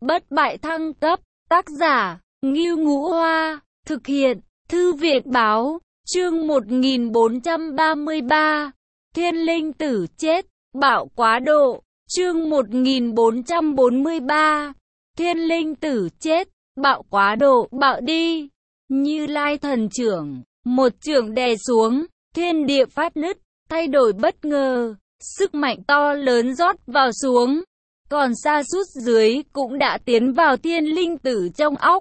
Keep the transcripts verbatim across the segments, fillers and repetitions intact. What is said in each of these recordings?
Bất bại thăng cấp, tác giả, Ngưu Ngũ Hoa, thực hiện, Thư viện báo, chương một nghìn bốn trăm ba mươi ba, Thiên Linh Tử chết, bạo quá độ, chương một nghìn bốn trăm bốn mươi ba, Thiên Linh Tử chết, bạo quá độ, bạo đi, Như Lai thần trưởng, một chưởng đè xuống, thiên địa phát nứt, thay đổi bất ngờ, sức mạnh to lớn rót vào xuống, còn sa sút dưới cũng đã tiến vào Thiên Linh Tử trong óc.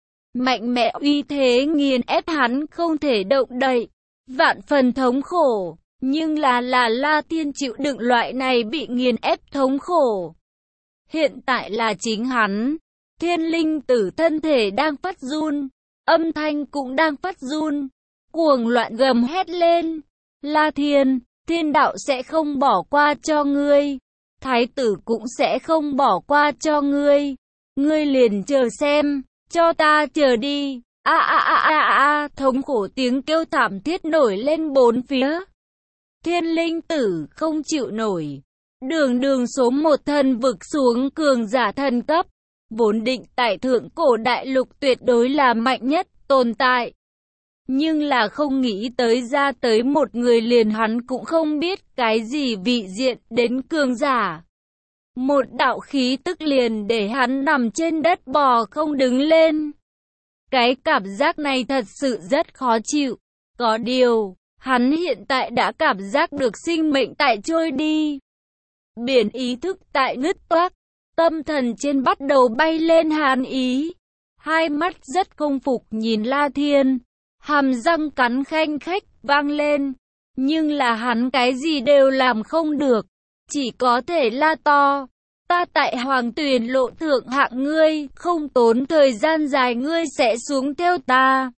Mạnh mẽ uy thế nghiền ép hắn không thể động đậy, vạn phần thống khổ, nhưng là là La Thiên chịu đựng loại này bị nghiền ép thống khổ. Hiện tại là chính hắn, Thiên Linh Tử thân thể đang phát run, âm thanh cũng đang phát run, cuồng loạn gầm hét lên, La Thiên, thiên đạo sẽ không bỏ qua cho ngươi, thái tử cũng sẽ không bỏ qua cho ngươi, ngươi liền chờ xem, cho ta chờ đi, a a a a a, thống khổ tiếng kêu thảm thiết nổi lên bốn phía. Thiên Linh Tử không chịu nổi, đường đường số một thần vực xuống cường giả thần cấp, vốn định tại thượng cổ đại lục tuyệt đối là mạnh nhất tồn tại. Nhưng là không nghĩ tới ra tới một người liền hắn cũng không biết cái gì vị diện đến cường giả. Một đạo khí tức liền để hắn nằm trên đất bò không đứng lên. Cái cảm giác này thật sự rất khó chịu. Có điều, hắn hiện tại đã cảm giác được sinh mệnh tại trôi đi. Biển ý thức tại nứt toác, tâm thần trên bắt đầu bay lên hàn ý. Hai mắt rất không phục nhìn La Thiên, hàm răng cắn khanh khách vang lên. Nhưng là hắn cái gì đều làm không được, chỉ có thể la to. Ta tại Hoàng Tuyền lộ thượng hạng ngươi, không tốn thời gian dài ngươi sẽ xuống theo ta.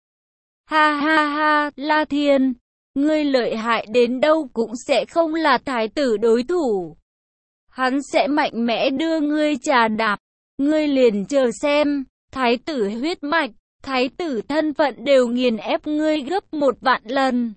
Ha ha ha, La Thiên, ngươi lợi hại đến đâu cũng sẽ không là thái tử đối thủ. Hắn sẽ mạnh mẽ đưa ngươi trà đạp, ngươi liền chờ xem, thái tử huyết mạch, thái tử thân phận đều nghiền ép ngươi gấp một vạn lần.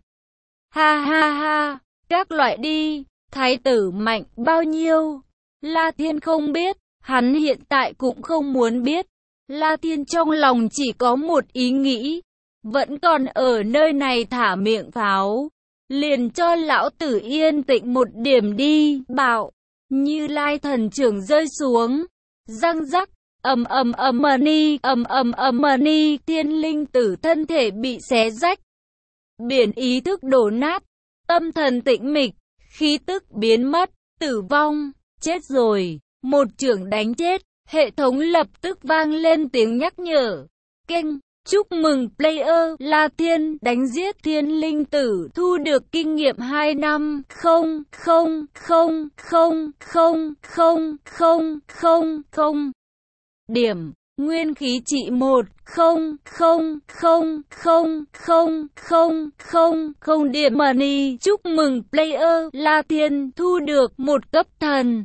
Ha ha ha, các loại đi, thái tử mạnh bao nhiêu? La Thiên không biết, hắn hiện tại cũng không muốn biết. La Thiên trong lòng chỉ có một ý nghĩ, vẫn còn ở nơi này thả miệng pháo, liền cho lão tử yên tĩnh một điểm đi, bạo. Như Lai thần trưởng rơi xuống, răng rắc, ầm ầm ầm ni, ầm ầm ầm ni, Thiên Linh Tử thân thể bị xé rách, biển ý thức đổ nát, tâm thần tĩnh mịch, khí tức biến mất, tử vong. Chết rồi, một chưởng đánh chết, hệ thống lập tức vang lên tiếng nhắc nhở. Keng, chúc mừng player La Thiên đánh giết Thiên Linh Tử thu được kinh nghiệm hai năm, không, không, không, không, không, không, không, không, không. Điểm, nguyên khí trị một, không, không, không, không, không, không, không, không điểm money. Chúc mừng player La Thiên thu được một cấp thần.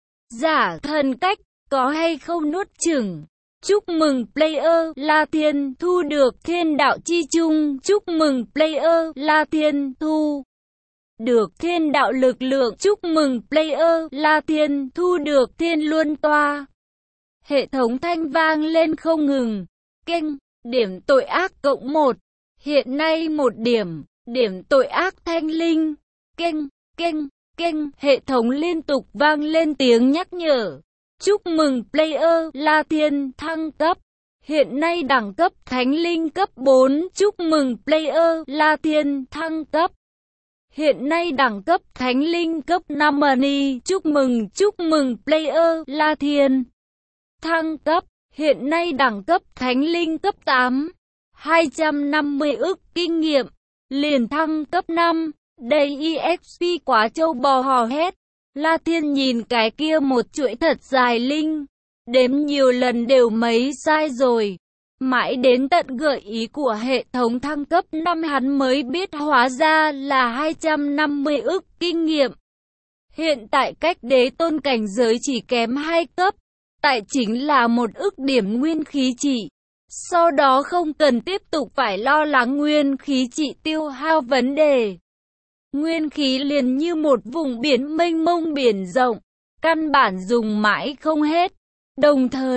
Giả thần cách, có hay không nuốt chửng. Chúc mừng player La Thiên thu được thiên đạo chi chung. Chúc mừng player La Thiên thu được thiên đạo lực lượng. Chúc mừng player La Thiên thu được thiên luân toa. Hệ thống thanh vang lên không ngừng. Keng, điểm tội ác cộng một. Hiện nay một điểm, điểm tội ác thanh linh. Keng, keng, keng, hệ thống liên tục vang lên tiếng nhắc nhở. Chúc mừng player La Thiên thăng cấp. Hiện nay đẳng cấp thánh linh cấp bốn. Chúc mừng player La Thiên thăng cấp. Hiện nay đẳng cấp thánh linh cấp năm money. Chúc mừng, chúc mừng player La Thiên thăng cấp, hiện nay đẳng cấp thánh linh cấp tám, hai trăm năm mươi ức kinh nghiệm, liền thăng cấp năm, đầy e ích pê quá trâu bò hò hét. La Thiên nhìn cái kia một chuỗi thật dài linh, đếm nhiều lần đều mấy sai rồi. Mãi đến tận gợi ý của hệ thống thăng cấp năm hắn mới biết hóa ra là hai trăm năm mươi ức kinh nghiệm. Hiện tại cách đế tôn cảnh giới chỉ kém hai cấp. Tại chính là một ức điểm nguyên khí trị. Sau đó không cần tiếp tục phải lo lắng nguyên khí trị tiêu hao vấn đề. Nguyên khí liền như một vùng biển mênh mông biển rộng, căn bản dùng mãi không hết. Đồng thời,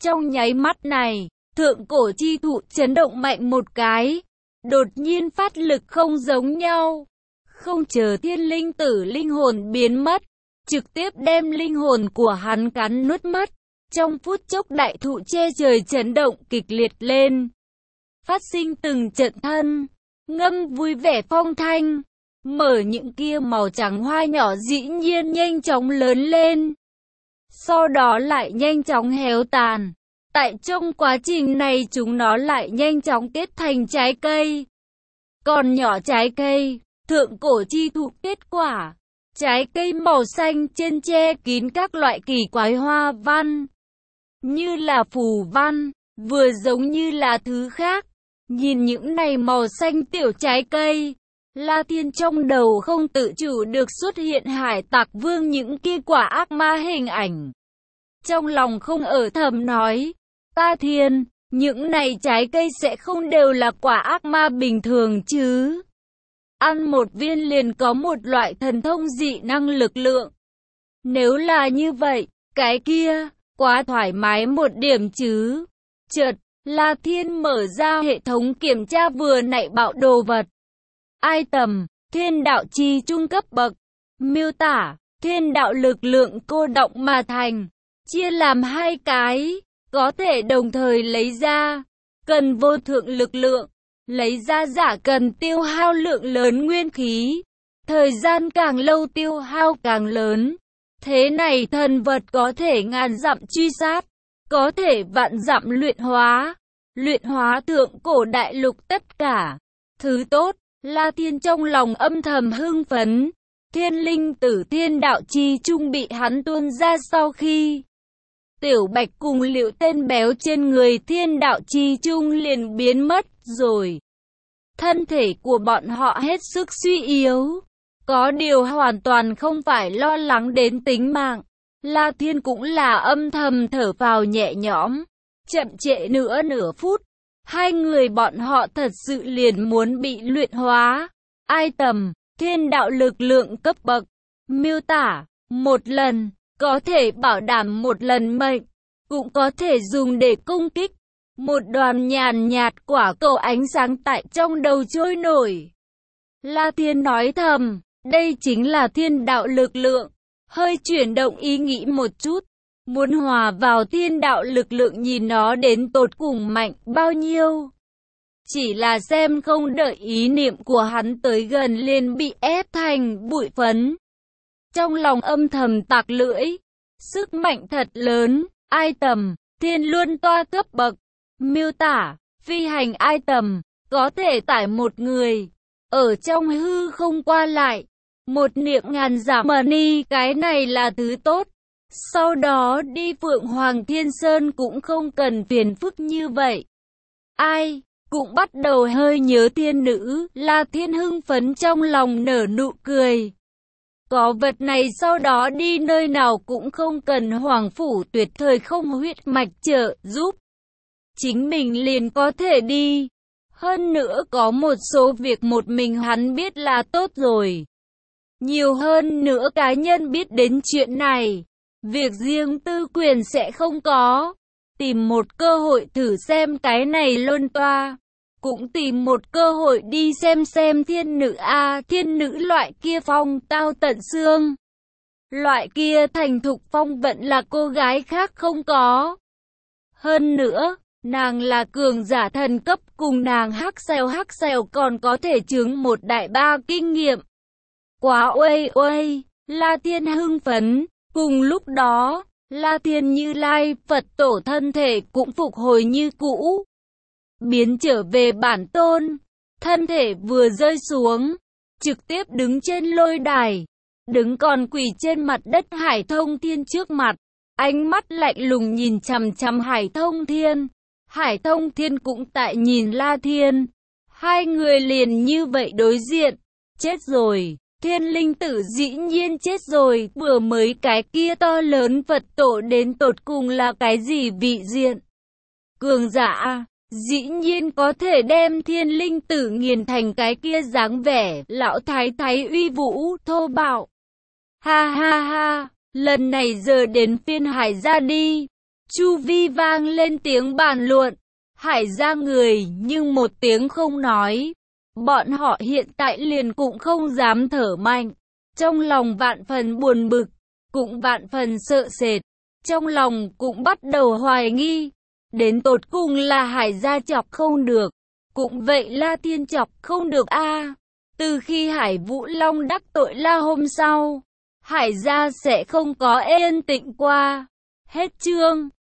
Trong nháy mắt này, thượng cổ chi thụ chấn động mạnh một cái, đột nhiên phát lực không giống nhau. Không chờ thiên linh tử linh hồn biến mất, trực tiếp đem linh hồn của hắn cắn nuốt mất. Trong phút chốc đại thụ che trời chấn động kịch liệt lên, phát sinh từng trận thân, ngâm vui vẻ phong thanh. Mở những kia màu trắng hoa nhỏ dĩ nhiên nhanh chóng lớn lên, sau đó lại nhanh chóng héo tàn. Tại trong quá trình này chúng nó lại nhanh chóng kết thành trái cây. Còn nhỏ trái cây, thượng cổ chi thụ kết quả, trái cây màu xanh trên che kín các loại kỳ quái hoa văn, như là phù văn, vừa giống như là thứ khác. Nhìn những này màu xanh tiểu trái cây, La Thiên trong đầu không tự chủ được xuất hiện Hải Tặc Vương những kia quả ác ma hình ảnh. Trong lòng không ở thầm nói, Ta Thiên, những này trái cây sẽ không đều là quả ác ma bình thường chứ? Ăn một viên liền có một loại thần thông dị năng lực lượng. Nếu là như vậy, cái kia, quá thoải mái một điểm chứ. Chợt, La Thiên mở ra hệ thống kiểm tra vừa nãy bạo đồ vật. Item, thiên đạo chi trung cấp bậc. Miêu tả, thiên đạo lực lượng cô động mà thành, chia làm hai cái, có thể đồng thời lấy ra, cần vô thượng lực lượng, lấy ra giả cần tiêu hao lượng lớn nguyên khí, thời gian càng lâu tiêu hao càng lớn. Thế này thần vật có thể ngàn dặm truy sát, có thể vạn dặm luyện hóa, luyện hóa thượng cổ đại lục tất cả. Thứ tốt, La Thiên trong lòng âm thầm hưng phấn. Thiên linh tử thiên đạo chi trung bị hắn tuôn ra sau khi Tiểu Bạch cùng Liệu tên béo trên người thiên đạo chi trung liền biến mất rồi. Thân thể của bọn họ hết sức suy yếu, có điều hoàn toàn không phải lo lắng đến tính mạng. La Thiên cũng là âm thầm thở vào nhẹ nhõm. Chậm trễ nữa nửa phút, hai người bọn họ thật sự liền muốn bị luyện hóa. Item, thiên đạo lực lượng cấp bậc. Miêu tả, một lần, có thể bảo đảm một lần mệnh, cũng có thể dùng để công kích. Một đoàn nhàn nhạt quả cầu ánh sáng tại trong đầu trôi nổi. La Thiên nói thầm, đây chính là thiên đạo lực lượng. Hơi chuyển động ý nghĩ một chút, muốn hòa vào thiên đạo lực lượng nhìn nó đến tột cùng mạnh bao nhiêu. Chỉ là xem không đợi ý niệm của hắn tới gần liền bị ép thành bụi phấn. Trong lòng âm thầm tạc lưỡi, sức mạnh thật lớn. Item, thiên luân toa cấp bậc. Miêu tả, phi hành item, có thể tải một người, ở trong hư không qua lại. Một niệm ngàn giảm money, cái này là thứ tốt. Sau đó đi Phượng Hoàng Thiên Sơn cũng không cần phiền phức như vậy. Ai, cũng bắt đầu hơi nhớ thiên nữ, La Thiên hưng phấn trong lòng nở nụ cười. Có vật này sau đó đi nơi nào cũng không cần Hoàng Phủ Tuyệt thời không huyết mạch trợ giúp. Chính mình liền có thể đi. Hơn nữa có một số việc một mình hắn biết là tốt rồi. Nhiều hơn nữa cá nhân biết đến chuyện này, việc riêng tư quyền sẽ không có. Tìm một cơ hội thử xem cái này luân toa. Cũng tìm một cơ hội đi xem xem thiên nữ a thiên nữ loại kia phong tao tận xương. Loại kia thành thục phong vận là cô gái khác không có. Hơn nữa, nàng là cường giả thần cấp, cùng nàng hắc xèo hắc xèo còn có thể chướng một đại ba kinh nghiệm. Quá uây uây, La Thiên hưng phấn. Cùng lúc đó, La Thiên Như Lai Phật tổ thân thể cũng phục hồi như cũ, biến trở về bản tôn. Thân thể vừa rơi xuống, trực tiếp đứng trên lôi đài, đứng còn quỳ trên mặt đất Hải Thông Thiên trước mặt, ánh mắt lạnh lùng nhìn chằm chằm Hải Thông Thiên. Hải Thông Thiên cũng tại nhìn La Thiên, hai người liền như vậy đối diện. Chết rồi, thiên linh tử dĩ nhiên chết rồi. Vừa mới cái kia to lớn Phật tổ đến tột cùng là cái gì vị diện? Cường giả dĩ nhiên có thể đem thiên linh tử nghiền thành cái kia dáng vẻ lão thái thái uy vũ thô bạo. Ha ha ha, lần này giờ đến phiên Hải ra đi. chu vi vang lên tiếng bàn luận. Hải gia người nhưng một tiếng không nói. Bọn họ hiện tại liền cũng không dám thở mạnh. Trong lòng vạn phần buồn bực, cũng vạn phần sợ sệt. Trong lòng cũng bắt đầu hoài nghi. Đến tột cùng là Hải gia chọc không được. Cũng vậy La Thiên chọc không được a. Từ khi Hải Vũ Long đắc tội La hôm sau, Hải gia sẽ không có yên tĩnh qua. Hết chương.